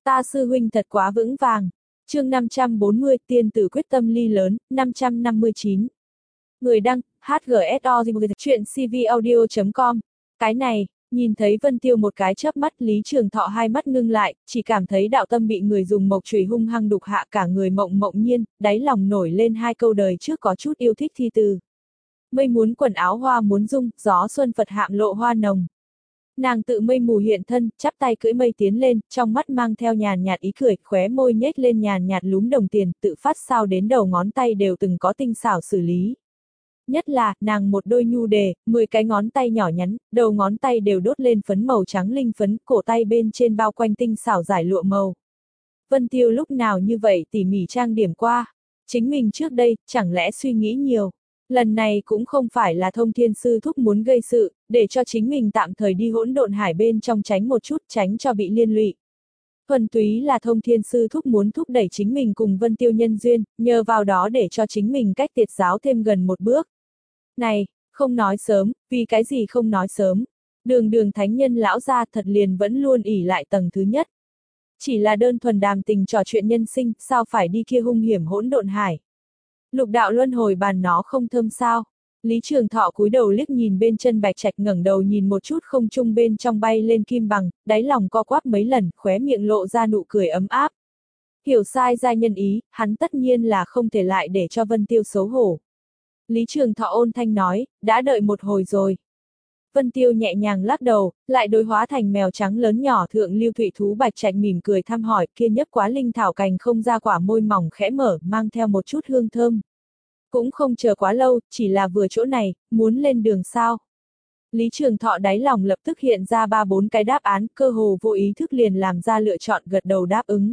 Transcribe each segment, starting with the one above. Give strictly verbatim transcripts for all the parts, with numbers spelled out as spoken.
Ta sư huynh thật quá vững vàng. Chương năm trăm bốn mươi, tiên tử quyết tâm ly lớn, năm trăm năm mươi chín. Người đăng, hát giê ét o chuyện c v audio chấm com. Cái này, nhìn thấy Vân Tiêu một cái chớp mắt, Lý Trường Thọ hai mắt ngưng lại, chỉ cảm thấy đạo tâm bị người dùng mộc chùy hung hăng đục hạ, cả người mộng mộng nhiên, đáy lòng nổi lên hai câu đời trước có chút yêu thích thi từ. Mây muốn quần áo hoa muốn dung, gió xuân Phật hạm lộ hoa nồng. Nàng tự mây mù hiện thân, chắp tay cưỡi mây tiến lên, trong mắt mang theo nhàn nhạt ý cười, khóe môi nhếch lên nhàn nhạt lúm đồng tiền, tự phát sao đến đầu ngón tay đều từng có tinh xảo xử lý. Nhất là, nàng một đôi nhu đề, mười cái ngón tay nhỏ nhắn, đầu ngón tay đều đốt lên phấn màu trắng linh phấn, cổ tay bên trên bao quanh tinh xảo giải lụa màu. Vân Tiêu lúc nào như vậy tỉ mỉ trang điểm qua. Chính mình trước đây, chẳng lẽ suy nghĩ nhiều. Lần này cũng không phải là Thông Thiên Sư Thúc muốn gây sự, để cho chính mình tạm thời đi hỗn độn hải bên trong tránh một chút, tránh cho bị liên lụy. Thuần túy là Thông Thiên Sư Thúc muốn thúc đẩy chính mình cùng Vân Tiêu nhân duyên, nhờ vào đó để cho chính mình cách tiệt giáo thêm gần một bước. Này, không nói sớm, vì cái gì không nói sớm? Đường đường thánh nhân lão gia thật liền vẫn luôn ỉ lại tầng thứ nhất. Chỉ là đơn thuần đàm tình trò chuyện nhân sinh, sao phải đi kia hung hiểm hỗn độn hải? Lục đạo luân hồi bàn nó không thơm sao? Lý Trường Thọ cúi đầu liếc nhìn bên chân Bạch Trạch, ngẩng đầu nhìn một chút không trung bên trong bay lên kim bằng, đáy lòng co quắp mấy lần, khóe miệng lộ ra nụ cười ấm áp. Hiểu sai giai nhân ý, hắn tất nhiên là không thể lại để cho Vân Tiêu xấu hổ. Lý Trường Thọ ôn thanh nói, đã đợi một hồi rồi. Vân Tiêu nhẹ nhàng lắc đầu, lại đối hóa thành mèo trắng lớn nhỏ thượng lưu thủy thú Bạch Trạch mỉm cười thăm hỏi, kia nhấp quá linh thảo cành không ra quả môi mỏng khẽ mở, mang theo một chút hương thơm. Cũng không chờ quá lâu, chỉ là vừa chỗ này, muốn lên đường sao. Lý Trường Thọ đáy lòng lập tức hiện ra ba bốn cái đáp án, cơ hồ vô ý thức liền làm ra lựa chọn, gật đầu đáp ứng.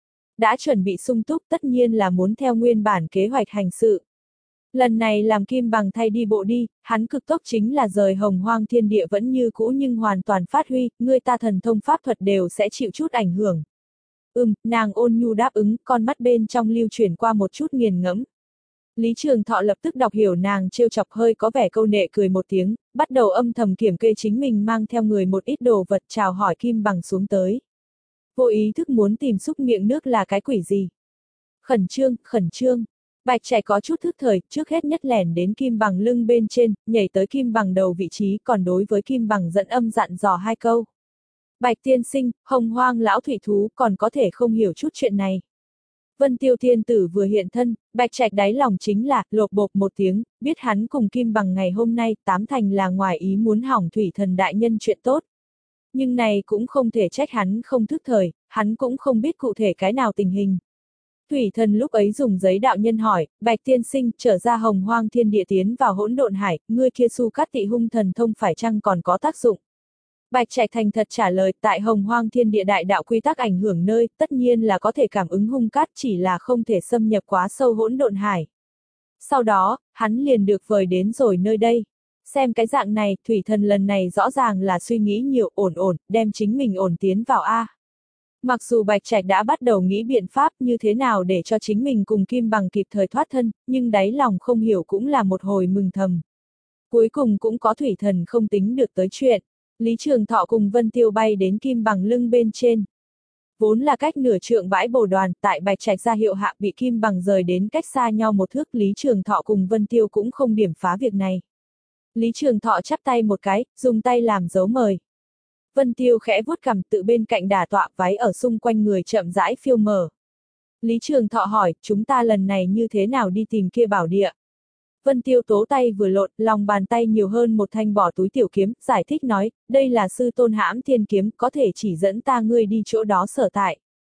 Đã chuẩn bị sung túc, tất nhiên là muốn theo nguyên bản kế hoạch hành sự. Lần này làm kim bằng thay đi bộ đi, hắn cực tốc chính là rời hồng hoang thiên địa vẫn như cũ nhưng hoàn toàn phát huy, người ta thần thông pháp thuật đều sẽ chịu chút ảnh hưởng. Ừm, nàng ôn nhu đáp ứng, con mắt bên trong lưu chuyển qua một chút nghiền ngẫm. Lý Trường Thọ lập tức đọc hiểu nàng trêu chọc, hơi có vẻ câu nệ cười một tiếng, bắt đầu âm thầm kiểm kê chính mình mang theo người một ít đồ vật, chào hỏi kim bằng xuống tới. Vô ý thức muốn tìm xúc miệng nước là cái quỷ gì? Khẩn trương, khẩn trương. Bạch Trạch có chút thức thời, trước hết nhất lẻn đến kim bằng lưng bên trên, nhảy tới kim bằng đầu vị trí, còn đối với kim bằng dẫn âm dặn dò hai câu. Bạch tiên sinh, hồng hoang lão thủy thú còn có thể không hiểu chút chuyện này. Vân Tiêu tiên tử vừa hiện thân, Bạch Trạch đáy lòng chính là, lột bột một tiếng, biết hắn cùng kim bằng ngày hôm nay, tám thành là ngoài ý muốn hỏng thủy thần đại nhân chuyện tốt. Nhưng này cũng không thể trách hắn không thức thời, hắn cũng không biết cụ thể cái nào tình hình. Thủy thần lúc ấy dùng giấy đạo nhân hỏi, Bạch tiên sinh, trở ra hồng hoang thiên địa tiến vào hỗn độn hải, ngươi kia su cát tị hung thần thông phải chăng còn có tác dụng? Bạch Trạch thành thật trả lời, tại hồng hoang thiên địa đại đạo quy tắc ảnh hưởng nơi, tất nhiên là có thể cảm ứng hung cát, chỉ là không thể xâm nhập quá sâu hỗn độn hải. Sau đó, hắn liền được vời đến rồi nơi đây. Xem cái dạng này, thủy thần lần này rõ ràng là suy nghĩ nhiều, ổn ổn, đem chính mình ổn tiến vào A. Mặc dù Bạch Trạch đã bắt đầu nghĩ biện pháp như thế nào để cho chính mình cùng kim bằng kịp thời thoát thân, nhưng đáy lòng không hiểu cũng là một hồi mừng thầm. Cuối cùng cũng có thủy thần không tính được tới chuyện. Lý Trường Thọ cùng Vân Tiêu bay đến kim bằng lưng bên trên. Vốn là cách nửa trượng bãi bồ đoàn, tại Bạch Trạch ra hiệu hạ bị kim bằng rời đến cách xa nhau một thước, Lý Trường Thọ cùng Vân Tiêu cũng không điểm phá việc này. Lý Trường Thọ chắp tay một cái, dùng tay làm dấu mời. Vân Tiêu khẽ vuốt cằm, tự bên cạnh đả tọa, váy ở xung quanh người chậm rãi phiêu mờ. Lý Trường Thọ hỏi, chúng ta lần này như thế nào đi tìm kia bảo địa? Vân Tiêu tố tay vừa lộn, lòng bàn tay nhiều hơn một thanh bỏ túi tiểu kiếm, giải thích nói, đây là sư tôn hãm thiên kiếm, có thể chỉ dẫn ta ngươi đi chỗ đó sở tại.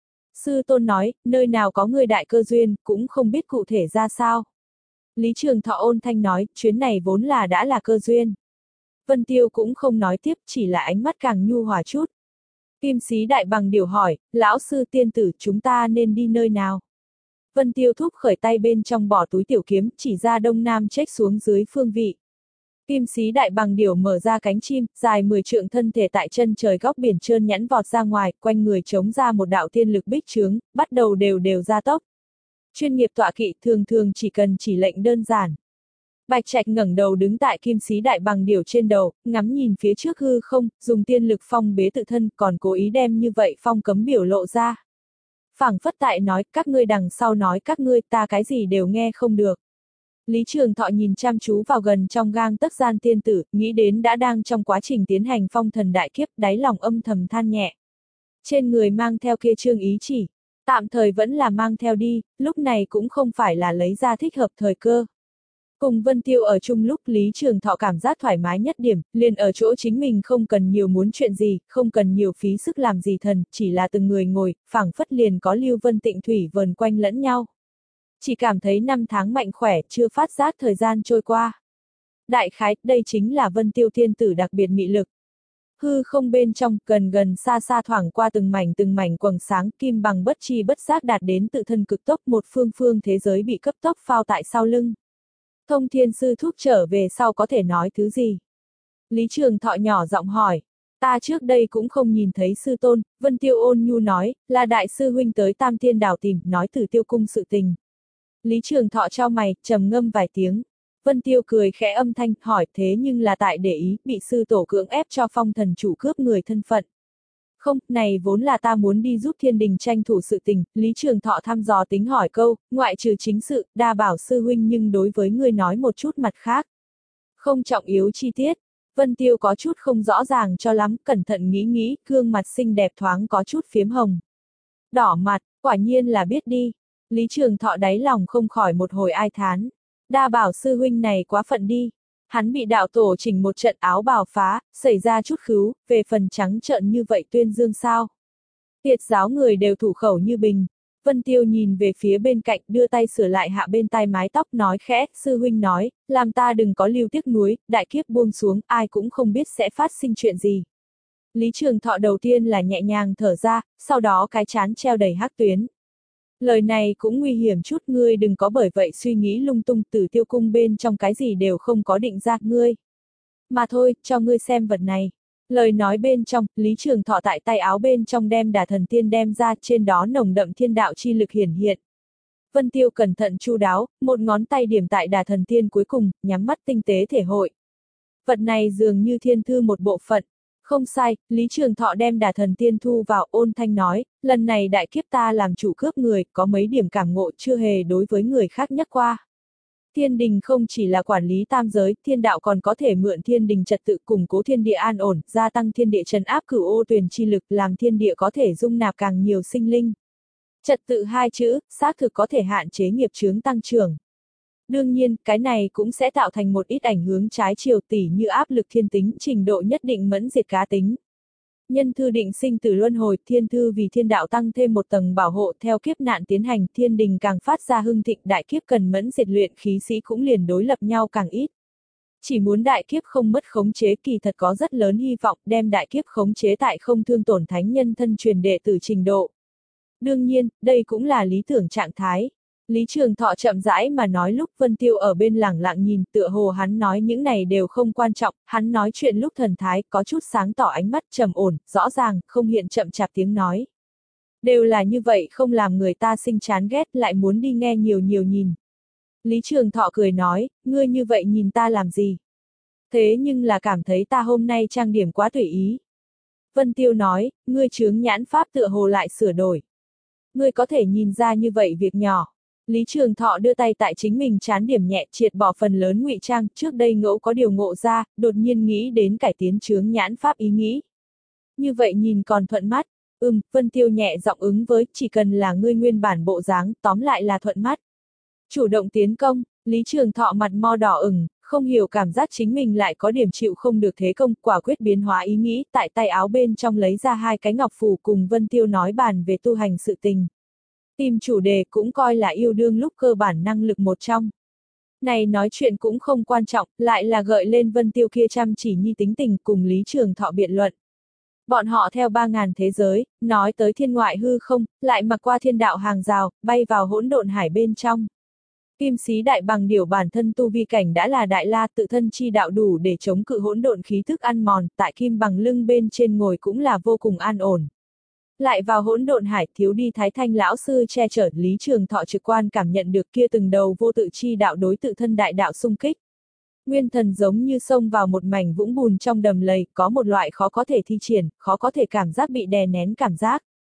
Sư tôn nói, nơi nào có ngươi đại cơ duyên, cũng không biết cụ thể ra sao. Lý Trường Thọ ôn thanh nói, chuyến này vốn là đã là cơ duyên. Vân Tiêu cũng không nói tiếp, chỉ là ánh mắt càng nhu hòa chút. Kim Sĩ Đại Bằng Điểu hỏi, lão sư tiên tử, chúng ta nên đi nơi nào? Vân Tiêu thúc khởi tay bên trong bỏ túi tiểu kiếm, chỉ ra đông nam chếch xuống dưới phương vị. Kim Sĩ Đại Bằng Điểu mở ra cánh chim, dài mười trượng thân thể tại chân trời góc biển trơn nhẵn vọt ra ngoài, quanh người chống ra một đạo tiên lực bích chướng, bắt đầu đều đều ra tốc. Chuyên nghiệp tọa kỵ thường thường chỉ cần chỉ lệnh đơn giản. Bạch Trạch ngẩng đầu đứng tại Kim Sĩ Đại Bằng Điểu trên đầu, ngắm nhìn phía trước hư không, dùng tiên lực phong bế tự thân, còn cố ý đem như vậy phong cấm biểu lộ ra. phảng phất tại nói, các ngươi đằng sau nói các ngươi, ta cái gì đều nghe không được. Lý Trường Thọ nhìn chăm chú vào gần trong gang tấc gian tiên tử, nghĩ đến đã đang trong quá trình tiến hành phong thần đại kiếp, đáy lòng âm thầm than nhẹ. Trên người mang theo kia trương ý chỉ, tạm thời vẫn là mang theo đi, lúc này cũng không phải là lấy ra thích hợp thời cơ. Cùng Vân Tiêu ở chung lúc Lý Trường Thọ cảm giác thoải mái nhất điểm, liền ở chỗ chính mình không cần nhiều muốn chuyện gì, không cần nhiều phí sức làm gì thần, chỉ là từng người ngồi, phảng phất liền có Lưu Vân Tịnh Thủy vờn quanh lẫn nhau. Chỉ cảm thấy năm tháng mạnh khỏe, chưa phát giác thời gian trôi qua. Đại khái, đây chính là Vân Tiêu thiên tử đặc biệt mị lực. Hư không bên trong, gần gần xa xa thoảng qua từng mảnh từng mảnh quầng sáng, kim bằng bất chi bất giác đạt đến tự thân cực tốc, một phương phương thế giới bị cấp tốc phao tại sau lưng. Thông Thiên Sư Thúc trở về sau có thể nói thứ gì? Lý Trường Thọ nhỏ giọng hỏi. Ta trước đây cũng không nhìn thấy sư tôn, Vân Tiêu ôn nhu nói, là đại sư huynh tới Tam Thiên Đảo tìm, nói từ Tiêu cung sự tình. Lý Trường Thọ trao mày, trầm ngâm vài tiếng. Vân Tiêu cười khẽ âm thanh, hỏi thế nhưng là tại để ý, bị sư tổ cưỡng ép cho phong thần chủ cướp người thân phận. Không, này vốn là ta muốn đi giúp thiên đình tranh thủ sự tình, Lý Trường Thọ thăm dò tính hỏi câu, ngoại trừ chính sự, đa bảo sư huynh nhưng đối với ngươi nói một chút mặt khác. Không trọng yếu chi tiết, Vân Tiêu có chút không rõ ràng cho lắm, cẩn thận nghĩ nghĩ, gương mặt xinh đẹp thoáng có chút phiếm hồng. Đỏ mặt, quả nhiên là biết đi. Lý Trường Thọ đáy lòng không khỏi một hồi ai thán. Đa bảo sư huynh này quá phận đi. Hắn bị đạo tổ chỉnh một trận áo bào phá, xảy ra chút khứu, về phần trắng trợn như vậy tuyên dương sao. Tiệt giáo người đều thủ khẩu như bình. Vân Tiêu nhìn về phía bên cạnh, đưa tay sửa lại hạ bên tai mái tóc nói khẽ, sư huynh nói, làm ta đừng có lưu tiếc nuối, đại kiếp buông xuống, ai cũng không biết sẽ phát sinh chuyện gì. Lý Trường Thọ đầu tiên là nhẹ nhàng thở ra, sau đó cái chán treo đầy hắc tuyến. Lời này cũng nguy hiểm chút, ngươi đừng có bởi vậy suy nghĩ lung tung, Tử Tiêu cung bên trong cái gì đều không có định ra, ngươi. Mà thôi, cho ngươi xem vật này. Lời nói bên trong, Lý Trường Thọ tại tay áo bên trong đem Đà Thần Tiên đem ra, trên đó nồng đậm thiên đạo chi lực hiển hiện. Vân Tiêu cẩn thận chu đáo, một ngón tay điểm tại Đà Thần Tiên cuối cùng, nhắm mắt tinh tế thể hội. Vật này dường như thiên thư một bộ phận. Không sai, Lý Trường Thọ đem Đà Thần Tiên thu vào, ôn thanh nói, lần này đại kiếp ta làm chủ cướp người, có mấy điểm cảm ngộ chưa hề đối với người khác nhắc qua. Thiên đình không chỉ là quản lý tam giới, thiên đạo còn có thể mượn thiên đình trật tự củng cố thiên địa an ổn, gia tăng thiên địa trấn áp cửu ô tuyền chi lực, làm thiên địa có thể dung nạp càng nhiều sinh linh. Trật tự hai chữ, xác thực có thể hạn chế nghiệp chướng tăng trưởng. Đương nhiên, cái này cũng sẽ tạo thành một ít ảnh hướng trái chiều, tỉ như áp lực thiên tính, trình độ nhất định mẫn diệt cá tính. Nhân thư định sinh tử luân hồi, thiên thư vì thiên đạo tăng thêm một tầng bảo hộ, theo kiếp nạn tiến hành, thiên đình càng phát ra hưng thịnh, đại kiếp cần mẫn diệt luyện khí sĩ cũng liền đối lập nhau càng ít. Chỉ muốn đại kiếp không mất khống chế, kỳ thật có rất lớn hy vọng đem đại kiếp khống chế tại không thương tổn thánh nhân thân truyền đệ tử trình độ. Đương nhiên, đây cũng là lý tưởng trạng thái. Lý Trường Thọ chậm rãi mà nói, lúc Vân Tiêu ở bên lẳng lặng nhìn, tựa hồ hắn nói những này đều không quan trọng, hắn nói chuyện lúc thần thái có chút sáng tỏ, ánh mắt trầm ổn, rõ ràng, không hiện chậm chạp tiếng nói. Đều là như vậy, không làm người ta sinh chán ghét, lại muốn đi nghe nhiều nhiều nhìn. Lý Trường Thọ cười nói, ngươi như vậy nhìn ta làm gì? Thế nhưng là cảm thấy ta hôm nay trang điểm quá tùy ý. Vân Tiêu nói, ngươi chướng nhãn pháp tựa hồ lại sửa đổi. Ngươi có thể nhìn ra như vậy việc nhỏ. Lý Trường Thọ đưa tay tại chính mình trán điểm nhẹ, triệt bỏ phần lớn ngụy trang, trước đây ngẫu có điều ngộ ra, đột nhiên nghĩ đến cải tiến chướng nhãn pháp ý nghĩ. Như vậy nhìn còn thuận mắt, ừm, Vân Tiêu nhẹ giọng ứng với, chỉ cần là ngươi nguyên bản bộ dáng, tóm lại là thuận mắt. Chủ động tiến công, Lý Trường Thọ mặt mo đỏ ửng, không hiểu cảm giác chính mình lại có điểm chịu không được thế công, quả quyết biến hóa ý nghĩ, tại tay áo bên trong lấy ra hai cái ngọc phù cùng Vân Tiêu nói bàn về tu hành sự tình. Tìm chủ đề cũng coi là yêu đương lúc cơ bản năng lực một trong. Này nói chuyện cũng không quan trọng, lại là gợi lên Vân Tiêu kia chăm chỉ nhi tính tình cùng Lý Trường Thọ biện luận. Bọn họ theo ba ngàn thế giới, nói tới thiên ngoại hư không, lại mặc qua thiên đạo hàng rào, bay vào hỗn độn hải bên trong. Kim sĩ đại bằng điểu bản thân tu vi cảnh đã là đại la, tự thân chi đạo đủ để chống cự hỗn độn khí thức ăn mòn, tại kim bằng lưng bên trên ngồi cũng là vô cùng an ổn. Lại vào hỗn độn hải, thiếu đi Thái Thanh lão sư che chở, Lý Trường Thọ trực quan cảm nhận được kia từng đầu vô tự chi đạo đối tự thân đại đạo xung kích. Nguyên thần giống như xông vào một mảnh vũng bùn trong đầm lầy, có một loại khó có thể thi triển, khó có thể cảm giác bị đè nén cảm giác.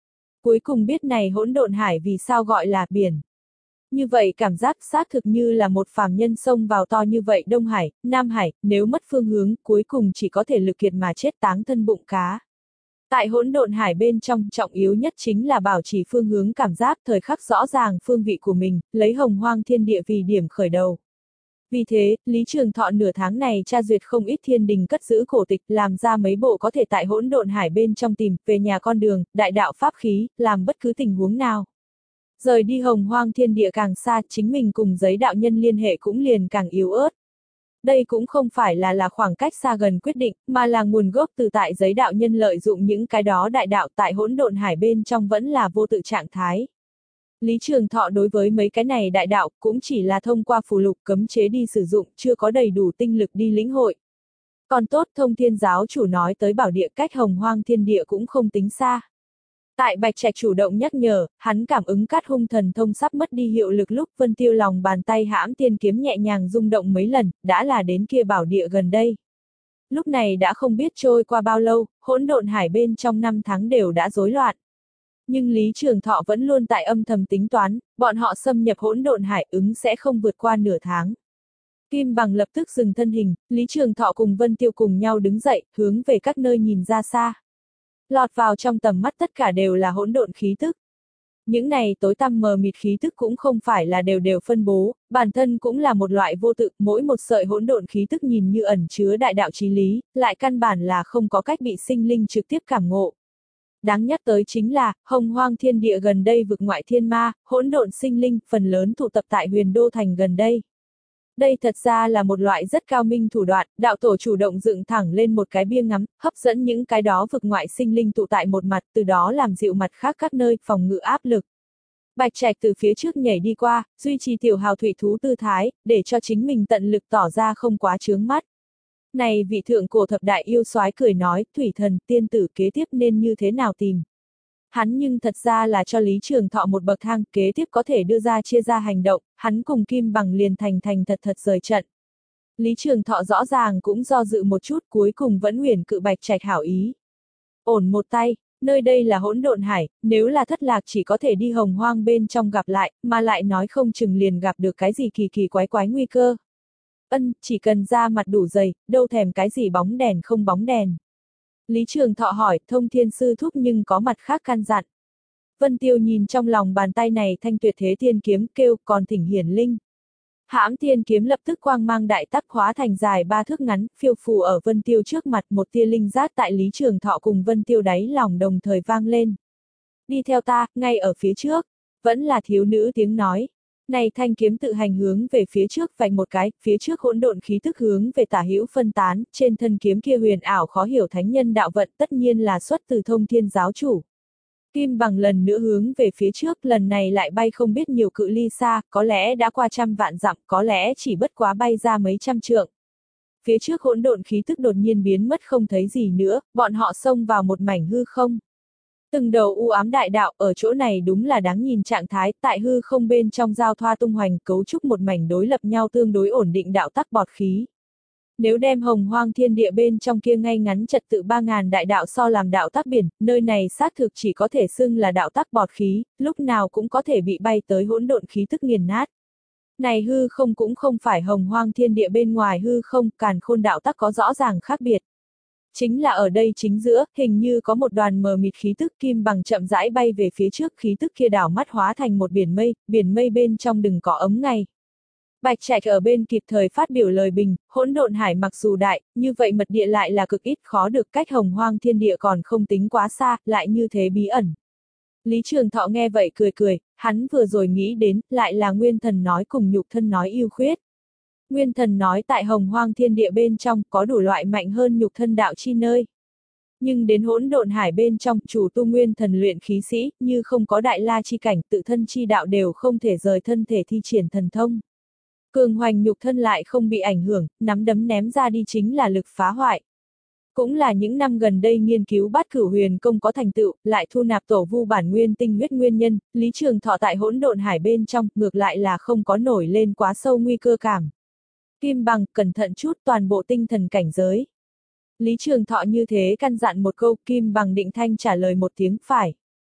cuối cùng biết này hỗn độn hải vì sao gọi là biển. Như vậy cảm giác xác thực như là một phàm nhân xông vào to như vậy Đông Hải, Nam Hải, nếu mất phương hướng, cuối cùng chỉ có thể lực kiệt mà chết táng thân bụng cá. Tại hỗn độn hải bên trong, trọng yếu nhất chính là bảo trì phương hướng cảm giác thời khắc rõ ràng phương vị của mình, lấy hồng hoang thiên địa vì điểm khởi đầu. Vì thế, Lý Trường Thọ nửa tháng này tra duyệt không ít thiên đình cất giữ cổ tịch, làm ra mấy bộ có thể tại hỗn độn hải bên trong tìm, về nhà con đường, đại đạo pháp khí, làm bất cứ tình huống nào. Rời đi hồng hoang thiên địa càng xa, chính mình cùng giới đạo nhân liên hệ cũng liền càng yếu ớt. Đây cũng không phải là là khoảng cách xa gần quyết định, mà là nguồn gốc từ tại giới đạo nhân lợi dụng những cái đó đại đạo tại hỗn độn hải bên trong vẫn là vô tự trạng thái. Lý Trường Thọ đối với mấy cái này đại đạo cũng chỉ là thông qua phù lục cấm chế đi sử dụng, chưa có đầy đủ tinh lực đi lĩnh hội. Còn tốt Thông Thiên giáo chủ nói tới bảo địa cách hồng hoang thiên địa cũng không tính xa. Tại Bạch Trạch chủ động nhắc nhở, hắn cảm ứng cát hung thần thông sắp mất đi hiệu lực lúc Vân Tiêu lòng bàn tay hãm tiên kiếm nhẹ nhàng rung động mấy lần, đã là đến kia bảo địa gần đây. Lúc này đã không biết trôi qua bao lâu, hỗn độn hải bên trong năm tháng đều đã rối loạn. Nhưng Lý Trường Thọ vẫn luôn tại âm thầm tính toán, bọn họ xâm nhập hỗn độn hải ứng sẽ không vượt qua nửa tháng. Kim Bằng lập tức dừng thân hình, Lý Trường Thọ cùng Vân Tiêu cùng nhau đứng dậy, hướng về các nơi nhìn ra xa. Lọt vào trong tầm mắt tất cả đều là hỗn độn khí tức. Những này tối tăm mờ mịt khí tức cũng không phải là đều đều phân bố, bản thân cũng là một loại vô tự, mỗi một sợi hỗn độn khí tức nhìn như ẩn chứa đại đạo chí lý, lại căn bản là không có cách bị sinh linh trực tiếp cảm ngộ. Đáng nhắc tới chính là, hồng hoang thiên địa gần đây vực ngoại thiên ma, hỗn độn sinh linh, phần lớn tụ tập tại Huyền Đô Thành gần đây. Đây thật ra là một loại rất cao minh thủ đoạn, đạo tổ chủ động dựng thẳng lên một cái bia ngắm, hấp dẫn những cái đó vực ngoại sinh linh tụ tại một mặt, từ đó làm dịu mặt khác các nơi, phòng ngự áp lực. Bạch Trạch từ phía trước nhảy đi qua, duy trì tiểu hào thủy thú tư thái, để cho chính mình tận lực tỏ ra không quá chướng mắt. Này vị thượng cổ thập đại yêu soái cười nói, thủy thần, tiên tử kế tiếp nên như thế nào tìm. Hắn nhưng thật ra là cho Lý Trường Thọ một bậc thang, kế tiếp có thể đưa ra chia ra hành động, hắn cùng Kim Bằng liền thành thành thật thật rời trận. Lý Trường Thọ rõ ràng cũng do dự một chút, cuối cùng vẫn huyền cự Bạch Trạch hảo ý. Ổn một tay, nơi đây là hỗn độn hải, nếu là thất lạc chỉ có thể đi hồng hoang bên trong gặp lại, mà lại nói không chừng liền gặp được cái gì kỳ kỳ quái quái nguy cơ. Ân, chỉ cần da mặt đủ dày, đâu thèm cái gì bóng đèn không bóng đèn. Lý Trường Thọ hỏi, Thông Thiên sư thúc nhưng có mặt khác căn dặn. Vân Tiêu nhìn trong lòng bàn tay này thanh tuyệt thế thiên kiếm, kêu, còn thỉnh hiển linh. Hãm thiên kiếm lập tức quang mang đại tắc hóa thành dài ba thước ngắn, phiêu phù ở Vân Tiêu trước mặt, một tia linh giác tại Lý Trường Thọ cùng Vân Tiêu đáy lòng đồng thời vang lên. Đi theo ta, ngay ở phía trước. Vẫn là thiếu nữ tiếng nói. Này thanh kiếm tự hành hướng về phía trước vạch một cái, phía trước hỗn độn khí tức hướng về tả hữu phân tán, trên thân kiếm kia huyền ảo khó hiểu thánh nhân đạo vận tất nhiên là xuất từ Thông Thiên giáo chủ. Kim Bằng lần nữa hướng về phía trước, lần này lại bay không biết nhiều cự ly xa, có lẽ đã qua trăm vạn dặm, có lẽ chỉ bất quá bay ra mấy trăm trượng. Phía trước hỗn độn khí tức đột nhiên biến mất không thấy gì nữa, bọn họ xông vào một mảnh hư không. Từng đầu u ám đại đạo ở chỗ này đúng là đáng nhìn trạng thái, tại hư không bên trong giao thoa tung hoành cấu trúc một mảnh đối lập nhau tương đối ổn định đạo tắc bọt khí. Nếu đem hồng hoang thiên địa bên trong kia ngay ngắn trật tự ba ngàn đại đạo so làm đạo tắc biển, nơi này xác thực chỉ có thể xưng là đạo tắc bọt khí, lúc nào cũng có thể bị bay tới hỗn độn khí tức nghiền nát. Này hư không cũng không phải hồng hoang thiên địa bên ngoài hư không, càn khôn đạo tắc có rõ ràng khác biệt. Chính là ở đây chính giữa, hình như có một đoàn mờ mịt khí tức Kim Bằng chậm rãi bay về phía trước, khí tức kia đảo mắt hóa thành một biển mây, biển mây bên trong đừng có ấm ngày. Bạch Trạch ở bên kịp thời phát biểu lời bình, hỗn độn hải mặc dù đại, như vậy mật địa lại là cực ít khó được, cách hồng hoang thiên địa còn không tính quá xa, lại như thế bí ẩn. Lý Trường Thọ nghe vậy cười cười, hắn vừa rồi nghĩ đến, lại là Nguyên Thần nói cùng nhục thân nói yêu khuyết. Nguyên Thần nói tại hồng hoang thiên địa bên trong có đủ loại mạnh hơn nhục thân đạo chi nơi. Nhưng đến hỗn độn hải bên trong, chủ tu Nguyên Thần luyện khí sĩ, như không có đại la chi cảnh, tự thân chi đạo đều không thể rời thân thể thi triển thần thông. Cường hoành nhục thân lại không bị ảnh hưởng, nắm đấm ném ra đi chính là lực phá hoại. Cũng là những năm gần đây nghiên cứu bát cửu huyền công có thành tựu, lại thu nạp tổ vu bản nguyên tinh huyết nguyên nhân, Lý Trường Thọ tại hỗn độn hải bên trong, ngược lại là không có nổi lên quá sâu nguy cơ cảm. Kim Bằng, cẩn thận chút toàn bộ tinh thần cảnh giới. Lý Trường Thọ như thế căn dặn một câu, Kim Bằng định thanh trả lời một tiếng phải.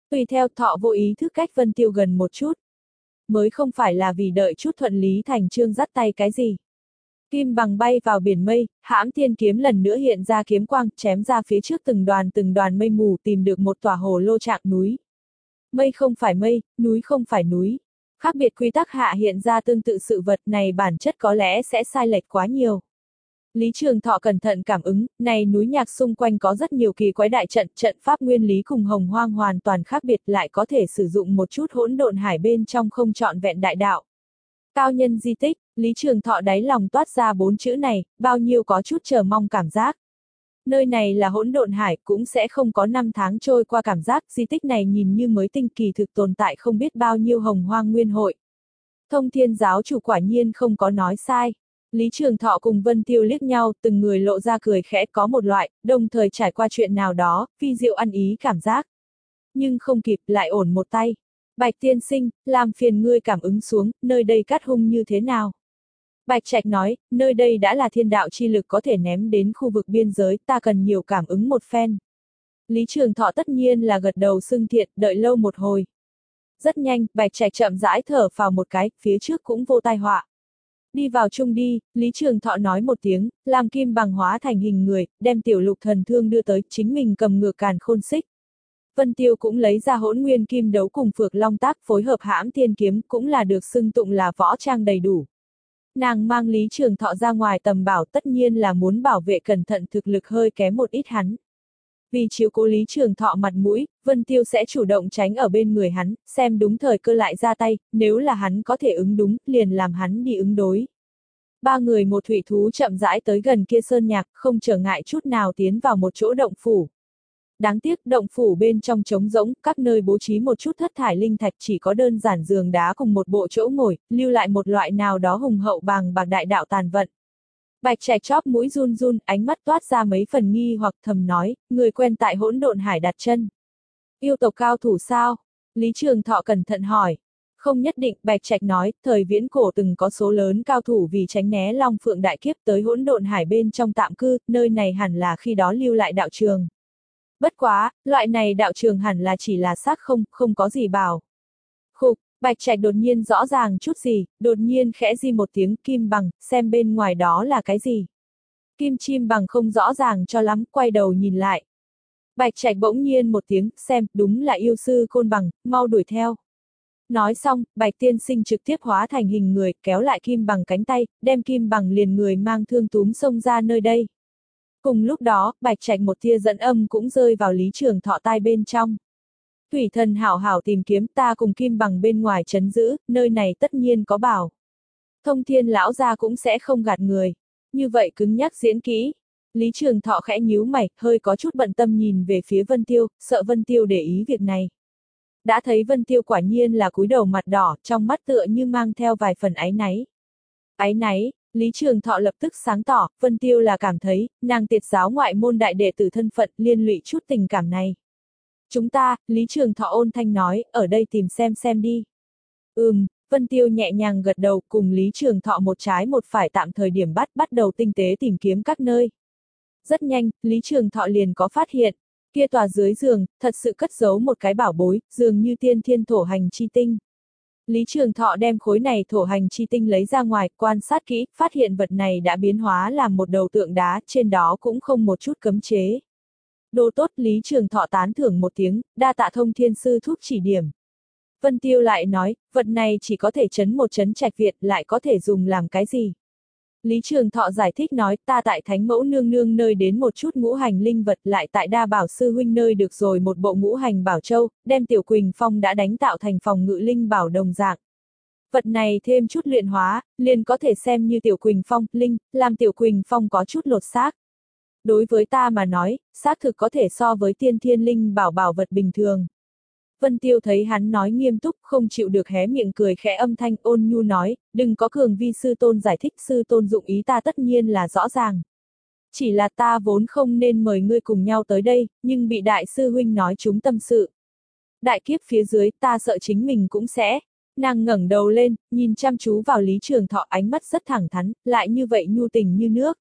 Tùy theo Thọ vô ý thức cách Vân Tiêu gần một chút. Mới không phải là vì đợi chút thuận lý thành trương dắt tay cái gì. Kim bằng bay vào biển mây, hãm thiên kiếm lần nữa hiện ra kiếm quang, chém ra phía trước từng đoàn từng đoàn mây mù tìm được một tòa hồ lô trạng núi. Mây không phải mây, núi không phải núi. Khác biệt quy tắc hạ hiện ra tương tự sự vật này bản chất có lẽ sẽ sai lệch quá nhiều. Lý Trường Thọ cẩn thận cảm ứng, này núi nhạc xung quanh có rất nhiều kỳ quái đại trận, trận pháp nguyên lý cùng hồng hoang hoàn toàn khác biệt lại có thể sử dụng một chút hỗn độn hải bên trong không trọn vẹn đại đạo. Cao nhân di tích, Lý Trường Thọ đáy lòng toát ra bốn chữ này, bao nhiêu có chút chờ mong cảm giác. Nơi này là hỗn độn hải cũng sẽ không có năm tháng trôi qua cảm giác, di tích này nhìn như mới tinh kỳ thực tồn tại không biết bao nhiêu hồng hoang nguyên hội. Thông Thiên giáo chủ quả nhiên không có nói sai. Lý Trường Thọ cùng Vân Tiêu liếc nhau, từng người lộ ra cười khẽ có một loại, đồng thời trải qua chuyện nào đó, phi diệu ăn ý cảm giác. Nhưng không kịp lại ổn một tay. Bạch tiên sinh, làm phiền ngươi cảm ứng xuống, nơi đây cát hung như thế nào? Bạch Trạch nói, nơi đây đã là thiên đạo chi lực có thể ném đến khu vực biên giới, ta cần nhiều cảm ứng một phen. Lý Trường Thọ tất nhiên là gật đầu xưng thiện, đợi lâu một hồi. Rất nhanh, Bạch Trạch chậm rãi thở vào một cái, phía trước cũng vô tai họa. Đi vào chung đi, Lý Trường Thọ nói một tiếng, làm kim bằng hóa thành hình người, đem tiểu lục thần thương đưa tới, chính mình cầm ngược càn khôn xích. Vân Tiêu cũng lấy ra hỗn nguyên kim đấu cùng Phược Long tác phối hợp hãm thiên kiếm cũng là được xưng tụng là võ trang đầy đủ. Nàng mang Lý Trường Thọ ra ngoài tầm bảo tất nhiên là muốn bảo vệ cẩn thận thực lực hơi kém một ít hắn. Vì chiếu cố Lý Trường Thọ mặt mũi, Vân Tiêu sẽ chủ động tránh ở bên người hắn, xem đúng thời cơ lại ra tay, nếu là hắn có thể ứng đúng, liền làm hắn đi ứng đối. Ba người một thủy thú chậm rãi tới gần kia sơn nhạc, không trở ngại chút nào tiến vào một chỗ động phủ. Đáng tiếc động phủ bên trong trống rỗng, các nơi bố trí một chút thất thải linh thạch chỉ có đơn giản giường đá cùng một bộ chỗ ngồi, lưu lại một loại nào đó hùng hậu bàng bạc đại đạo tàn vận. Bạch Trạch chóp mũi run run, ánh mắt toát ra mấy phần nghi hoặc thầm nói, người quen tại hỗn độn hải đặt chân. Yêu tộc cao thủ sao? Lý Trường Thọ cẩn thận hỏi. Không nhất định, Bạch Trạch nói, thời viễn cổ từng có số lớn cao thủ vì tránh né Long Phượng đại kiếp tới hỗn độn hải bên trong tạm cư, nơi này hẳn là khi đó lưu lại đạo trường. Bất quá, loại này đạo trường hẳn là chỉ là xác không, không có gì bảo. Khục, Bạch Trạch đột nhiên rõ ràng chút gì, đột nhiên khẽ di một tiếng kim bằng, xem bên ngoài đó là cái gì. Kim chim bằng không rõ ràng cho lắm, quay đầu nhìn lại. Bạch Trạch bỗng nhiên một tiếng, xem, đúng là yêu sư côn bằng, mau đuổi theo. Nói xong, Bạch tiên sinh trực tiếp hóa thành hình người, kéo lại kim bằng cánh tay, đem kim bằng liền người mang thương túm xông ra nơi đây. Cùng lúc đó, Bạch Trạch một tia dẫn âm cũng rơi vào Lý Trường Thọ tai bên trong. Thủy thần hảo hảo tìm kiếm, ta cùng kim bằng bên ngoài trấn giữ, nơi này tất nhiên có bảo. Thông Thiên lão gia cũng sẽ không gạt người. Như vậy cứng nhắc diễn kỹ. Lý Trường Thọ khẽ nhíu mày, hơi có chút bận tâm nhìn về phía Vân Tiêu, sợ Vân Tiêu để ý việc này. Đã thấy Vân Tiêu quả nhiên là cúi đầu mặt đỏ, trong mắt tựa như mang theo vài phần áy náy. Áy náy, Lý Trường Thọ lập tức sáng tỏ, Vân Tiêu là cảm thấy, nàng tiệt giáo ngoại môn đại đệ tử thân phận liên lụy chút tình cảm này. Chúng ta, Lý Trường Thọ ôn thanh nói, ở đây tìm xem xem đi. Ừm, Vân Tiêu nhẹ nhàng gật đầu cùng Lý Trường Thọ một trái một phải tạm thời điểm bắt bắt đầu tinh tế tìm kiếm các nơi. Rất nhanh, Lý Trường Thọ liền có phát hiện, kia tòa dưới giường, thật sự cất giấu một cái bảo bối, dường như tiên thiên thổ hành chi tinh. Lý Trường Thọ đem khối này thổ hành chi tinh lấy ra ngoài, quan sát kỹ, phát hiện vật này đã biến hóa làm một đầu tượng đá, trên đó cũng không một chút cấm chế. Đồ tốt, Lý Trường Thọ tán thưởng một tiếng, đa tạ Thông Thiên sư thúc chỉ điểm. Vân Tiêu lại nói, vật này chỉ có thể chấn một chấn trạch viện, lại có thể dùng làm cái gì? Lý Trường Thọ giải thích nói, ta tại Thánh Mẫu Nương Nương nơi đến một chút ngũ hành linh vật, lại tại Đa Bảo sư huynh nơi được rồi một bộ ngũ hành bảo châu, đem Tiểu Quỳnh Phong đã đánh tạo thành phòng ngự linh bảo đồng dạng. Vật này thêm chút luyện hóa, liền có thể xem như Tiểu Quỳnh Phong, linh, làm Tiểu Quỳnh Phong có chút lột xác. Đối với ta mà nói, xác thực có thể so với tiên thiên linh bảo bảo vật bình thường. Vân Tiêu thấy hắn nói nghiêm túc, không chịu được hé miệng cười khẽ âm thanh ôn nhu nói, đừng có cường vi sư tôn giải thích, sư tôn dụng ý ta tất nhiên là rõ ràng. Chỉ là ta vốn không nên mời ngươi cùng nhau tới đây, nhưng bị đại sư huynh nói chúng tâm sự. Đại kiếp phía dưới, ta sợ chính mình cũng sẽ. Nàng ngẩng đầu lên, nhìn chăm chú vào Lý Trường Thọ, ánh mắt rất thẳng thắn, lại như vậy nhu tình như nước.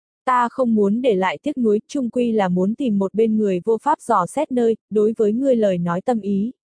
Ta không muốn để lại tiếc nuối, chung quy là muốn tìm một bên người vô pháp dò xét nơi, đối với ngươi lời nói tâm ý.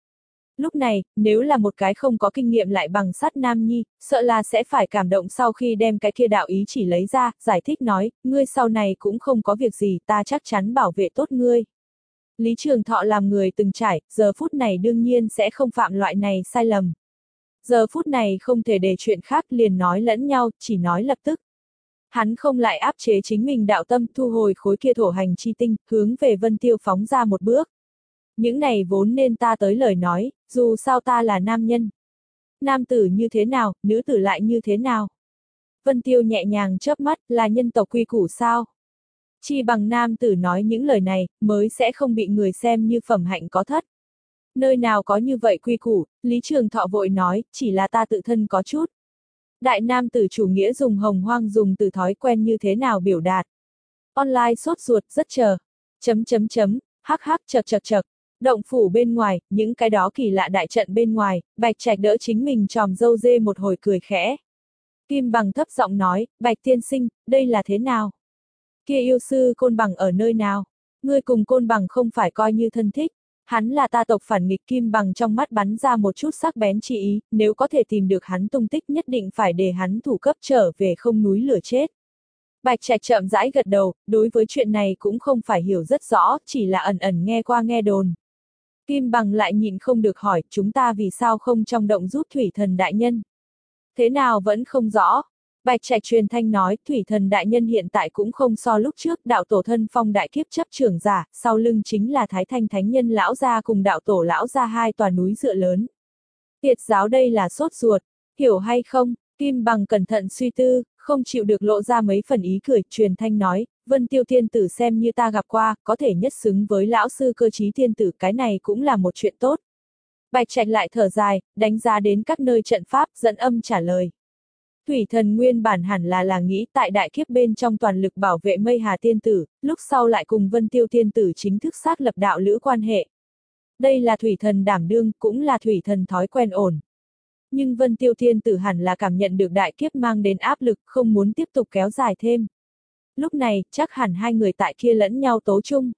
Lúc này, nếu là một cái không có kinh nghiệm lại bằng sắt nam nhi, sợ là sẽ phải cảm động sau khi đem cái kia đạo ý chỉ lấy ra, giải thích nói, ngươi sau này cũng không có việc gì, ta chắc chắn bảo vệ tốt ngươi. Lý Trường Thọ làm người từng trải, giờ phút này đương nhiên sẽ không phạm loại này sai lầm. Giờ phút này không thể để chuyện khác liền nói lẫn nhau, chỉ nói lập tức. Hắn không lại áp chế chính mình đạo tâm, thu hồi khối kia thổ hành chi tinh, hướng về Vân Tiêu phóng ra một bước. Những này vốn nên ta tới lời nói, dù sao ta là nam nhân. Nam tử như thế nào, nữ tử lại như thế nào? Vân Tiêu nhẹ nhàng chớp mắt, là nhân tộc quy củ sao? Chi bằng nam tử nói những lời này, mới sẽ không bị người xem như phẩm hạnh có thất. Nơi nào có như vậy quy củ, Lý Trường Thọ vội nói, chỉ là ta tự thân có chút. Đại nam tử chủ nghĩa dùng hồng hoang dùng từ thói quen như thế nào biểu đạt. Online sốt ruột, rất chờ. Chấm chấm chấm, hắc hắc chật chật chật. Động phủ bên ngoài, những cái đó kỳ lạ đại trận bên ngoài, Bạch Trạch đỡ chính mình tròm dâu dê một hồi cười khẽ. Kim Bằng thấp giọng nói, Bạch tiên sinh, đây là thế nào? Kia yêu sư Côn Bằng ở nơi nào? Ngươi cùng Côn Bằng không phải coi như thân thích. Hắn là ta tộc phản nghịch. Kim Bằng trong mắt bắn ra một chút sắc bén chi ý, nếu có thể tìm được hắn tung tích nhất định phải để hắn thủ cấp trở về không núi lửa chết. Bạch Trạch chậm rãi gật đầu, đối với chuyện này cũng không phải hiểu rất rõ, chỉ là ẩn ẩn nghe qua nghe đồn. Kim Bằng lại nhịn không được hỏi, chúng ta vì sao không trong động giúp thủy thần đại nhân? Thế nào vẫn không rõ? Bạch Trạch truyền thanh nói, thủy thần đại nhân hiện tại cũng không so lúc trước, đạo tổ thân phong đại kiếp chấp trưởng giả, sau lưng chính là Thái Thanh Thánh Nhân lão gia cùng đạo tổ lão gia hai tòa núi dựa lớn. Tiệt giáo đây là sốt ruột, hiểu hay không? Kim Bằng cẩn thận suy tư, không chịu được lộ ra mấy phần ý cười, truyền thanh nói, Vân Tiêu Thiên Tử xem như ta gặp qua, có thể nhất xứng với lão sư cơ trí thiên tử, cái này cũng là một chuyện tốt. Bạch Trạch lại thở dài, đánh giá đến các nơi trận pháp, dẫn âm trả lời. Thủy thần nguyên bản hẳn là là nghĩ tại đại kiếp bên trong toàn lực bảo vệ Mây Hà Tiên Tử, lúc sau lại cùng Vân Tiêu Tiên Tử chính thức xác lập đạo lữ quan hệ. Đây là thủy thần đảm đương, cũng là thủy thần thói quen ổn. Nhưng Vân Tiêu Tiên Tử hẳn là cảm nhận được đại kiếp mang đến áp lực, không muốn tiếp tục kéo dài thêm. Lúc này, chắc hẳn hai người tại kia lẫn nhau tố chung.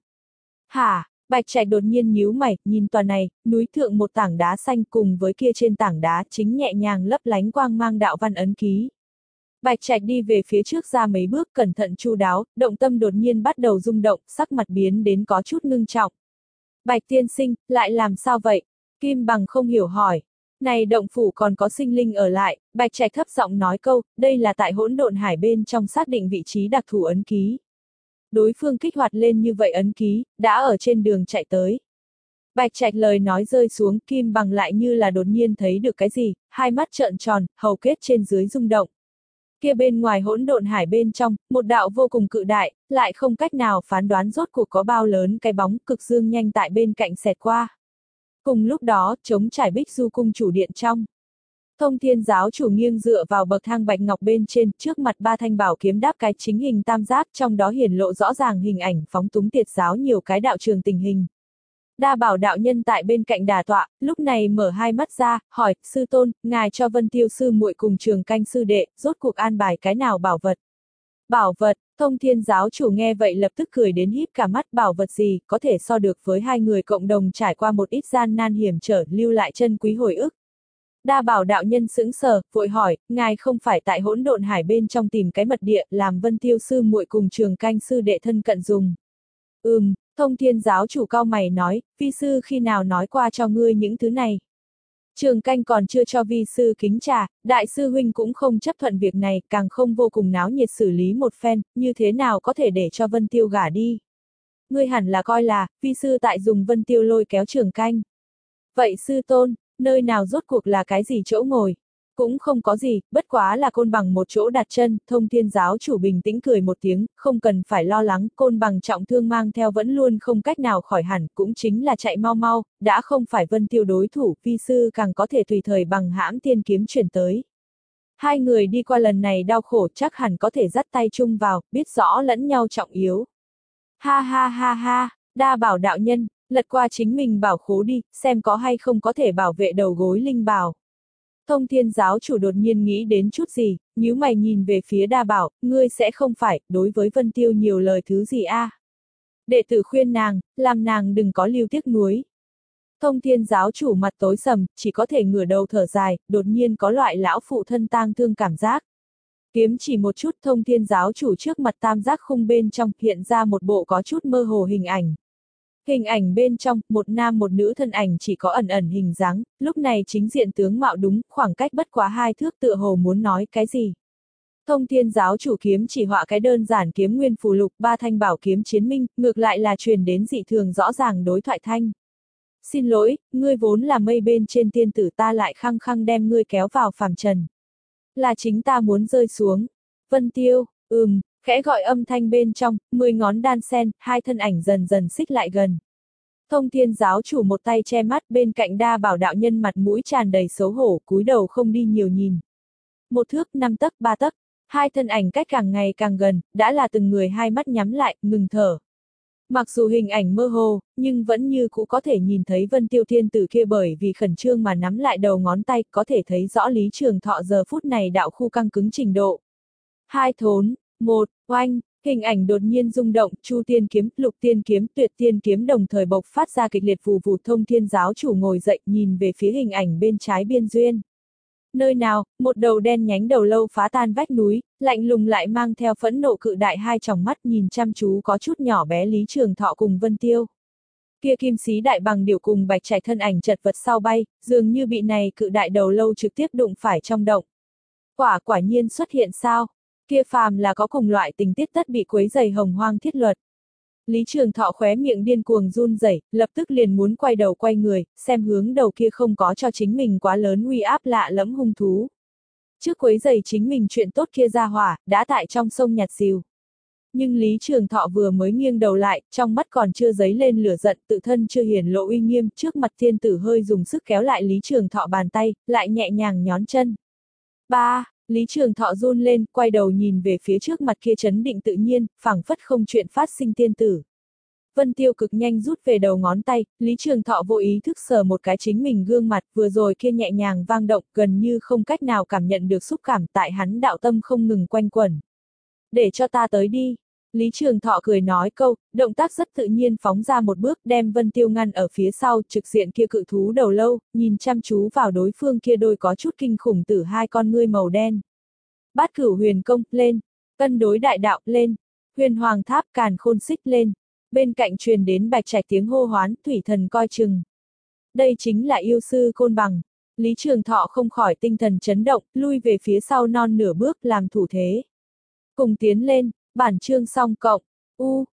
Hả? Bạch Trạch đột nhiên nhíu mày, nhìn tòa này, núi thượng một tảng đá xanh cùng với kia trên tảng đá chính nhẹ nhàng lấp lánh quang mang đạo văn ấn ký. Bạch Trạch đi về phía trước ra mấy bước cẩn thận chu đáo, động tâm đột nhiên bắt đầu rung động, sắc mặt biến đến có chút ngưng trọng. Bạch tiên sinh, lại làm sao vậy? Kim Bằng không hiểu hỏi. Này động phủ còn có sinh linh ở lại, Bạch Trạch thấp giọng nói câu, đây là tại hỗn độn hải bên trong xác định vị trí đặc thù ấn ký. Đối phương kích hoạt lên như vậy ấn ký, đã ở trên đường chạy tới. Bạch Trạch lời nói rơi xuống, Kim Bằng lại như là đột nhiên thấy được cái gì, hai mắt trợn tròn, hầu kết trên dưới rung động. Kia bên ngoài hỗn độn hải bên trong, một đạo vô cùng cự đại, lại không cách nào phán đoán rốt cuộc có bao lớn cái bóng cực dương nhanh tại bên cạnh xẹt qua. Cùng lúc đó, chống trải Bích Du cung chủ điện trong. Thông Thiên giáo chủ nghiêng dựa vào bậc thang bạch ngọc bên trên, trước mặt ba thanh bảo kiếm đáp cái chính hình tam giác, trong đó hiển lộ rõ ràng hình ảnh phóng túng tiệt giáo nhiều cái đạo trường tình hình. Đa Bảo đạo nhân tại bên cạnh đà tọa, lúc này mở hai mắt ra, hỏi, sư tôn, ngài cho Vân Tiêu sư muội cùng Trường Canh sư đệ, rốt cuộc an bài cái nào bảo vật? Bảo vật, Thông Thiên giáo chủ nghe vậy lập tức cười đến híp cả mắt, bảo vật gì, có thể so được với hai người cộng đồng trải qua một ít gian nan hiểm trở, lưu lại chân quý hồi ức. Đa Bảo đạo nhân sững sờ, vội hỏi, ngài không phải tại hỗn độn hải bên trong tìm cái mật địa, làm Vân Tiêu sư muội cùng Trường Canh sư đệ thân cận dùng. Ừm, Thông Thiên giáo chủ cao mày nói, vi sư khi nào nói qua cho ngươi những thứ này. Trường Canh còn chưa cho vi sư kính trà, đại sư huynh cũng không chấp thuận việc này, càng không vô cùng náo nhiệt xử lý một phen, như thế nào có thể để cho Vân Tiêu gả đi. Ngươi hẳn là coi là, vi sư tại dùng Vân Tiêu lôi kéo Trường Canh. Vậy sư tôn, nơi nào rốt cuộc là cái gì chỗ ngồi? Cũng không có gì, bất quá là Côn Bằng một chỗ đặt chân. Thông Thiên giáo chủ bình tĩnh cười một tiếng, không cần phải lo lắng, Côn Bằng trọng thương mang theo vẫn luôn không cách nào khỏi hẳn, cũng chính là chạy mau mau, đã không phải Vân Tiêu đối thủ, vi sư càng có thể tùy thời bằng hãm tiên kiếm chuyển tới. Hai người đi qua lần này đau khổ chắc hẳn có thể dắt tay chung vào, biết rõ lẫn nhau trọng yếu. Ha ha ha ha, Đa Bảo đạo nhân, lật qua chính mình bảo khố đi, xem có hay không có thể bảo vệ đầu gối linh bảo. Thông Thiên giáo chủ đột nhiên nghĩ đến chút gì, nhíu mày nhìn về phía Đa Bảo, ngươi sẽ không phải, đối với Vân Tiêu nhiều lời thứ gì a? À? Đệ tử khuyên nàng, làm nàng đừng có lưu tiếc nuối. Thông Thiên giáo chủ mặt tối sầm, chỉ có thể ngửa đầu thở dài, đột nhiên có loại lão phụ thân tang thương cảm giác. Kiếm chỉ một chút, Thông Thiên giáo chủ trước mặt tam giác khung bên trong hiện ra một bộ có chút mơ hồ hình ảnh. Hình ảnh bên trong, một nam một nữ thân ảnh chỉ có ẩn ẩn hình dáng, lúc này chính diện tướng mạo đúng, khoảng cách bất quá hai thước tựa hồ muốn nói cái gì. Thông Thiên giáo chủ kiếm chỉ họa cái đơn giản kiếm nguyên phù lục ba thanh bảo kiếm chiến minh, ngược lại là truyền đến dị thường rõ ràng đối thoại thanh. Xin lỗi, ngươi vốn là mây bên trên tiên tử, ta lại khăng khăng đem ngươi kéo vào phàm trần. Là chính ta muốn rơi xuống. Vân Tiêu, ừm, khẽ gọi âm thanh bên trong, mười ngón đan sen, hai thân ảnh dần dần xích lại gần. Thông Thiên giáo chủ một tay che mắt, bên cạnh đa bảo đạo nhân mặt mũi tràn đầy xấu hổ, cúi đầu không đi nhiều nhìn. Một thước, năm tấc, ba tấc, hai thân ảnh cách càng ngày càng gần, đã là từng người hai mắt nhắm lại, ngừng thở. Mặc dù hình ảnh mơ hồ, nhưng vẫn như cũ có thể nhìn thấy Vân Tiêu thiên tử kia bởi vì khẩn trương mà nắm lại đầu ngón tay, có thể thấy rõ Lý Trường Thọ giờ phút này đạo khu căng cứng trình độ. Hai thốn, một, oanh, hình ảnh đột nhiên rung động, Chu Tiên kiếm, Lục Tiên kiếm, Tuyệt Tiên kiếm đồng thời bộc phát ra kịch liệt vù vù. Thông Thiên giáo chủ ngồi dậy nhìn về phía hình ảnh bên trái biên duyên. Nơi nào, một đầu đen nhánh đầu lâu phá tan vách núi, lạnh lùng lại mang theo phẫn nộ cự đại hai tròng mắt nhìn chăm chú có chút nhỏ bé Lý Trường Thọ cùng Vân Tiêu. Kia kim sĩ đại bằng điểu cùng bạch trạch thân ảnh chật vật sau bay, dường như bị này cự đại đầu lâu trực tiếp đụng phải trong động. Quả quả nhiên xuất hiện sao? Kia phàm là có cùng loại tình tiết tất bị quấy rầy hồng hoang thiết luật. Lý Trường Thọ khóe miệng điên cuồng run rẩy, lập tức liền muốn quay đầu quay người, xem hướng đầu kia không có cho chính mình quá lớn uy áp lạ lẫm hung thú. Trước quấy rầy chính mình chuyện tốt kia ra hỏa, đã tại trong sông nhặt xìu. Nhưng Lý Trường Thọ vừa mới nghiêng đầu lại, trong mắt còn chưa dấy lên lửa giận, tự thân chưa hiển lộ uy nghiêm, trước mặt thiên tử hơi dùng sức kéo lại Lý Trường Thọ bàn tay, lại nhẹ nhàng nhón chân. Ba, Lý Trường Thọ run lên, quay đầu nhìn về phía trước mặt kia trấn định tự nhiên, phảng phất không chuyện phát sinh tiên tử. Vân Tiêu cực nhanh rút về đầu ngón tay, Lý Trường Thọ vô ý thức sờ một cái chính mình gương mặt, vừa rồi kia nhẹ nhàng vang động, gần như không cách nào cảm nhận được xúc cảm, tại hắn đạo tâm không ngừng quanh quẩn. Để cho ta tới đi. Lý Trường Thọ cười nói câu, động tác rất tự nhiên phóng ra một bước, đem Vân Tiêu ngăn ở phía sau, trực diện kia cự thú đầu lâu, nhìn chăm chú vào đối phương kia đôi có chút kinh khủng tử hai con ngươi màu đen. Bát Cửu Huyền Công, lên. Cân đối đại đạo, lên. Huyền Hoàng Tháp, Càn Khôn Xích, lên. Bên cạnh truyền đến bạch trạch tiếng hô hoán, thủy thần coi chừng. Đây chính là yêu sư Côn Bằng. Lý Trường Thọ không khỏi tinh thần chấn động, lui về phía sau non nửa bước làm thủ thế. Cùng tiến lên, bản chương song cộng. U,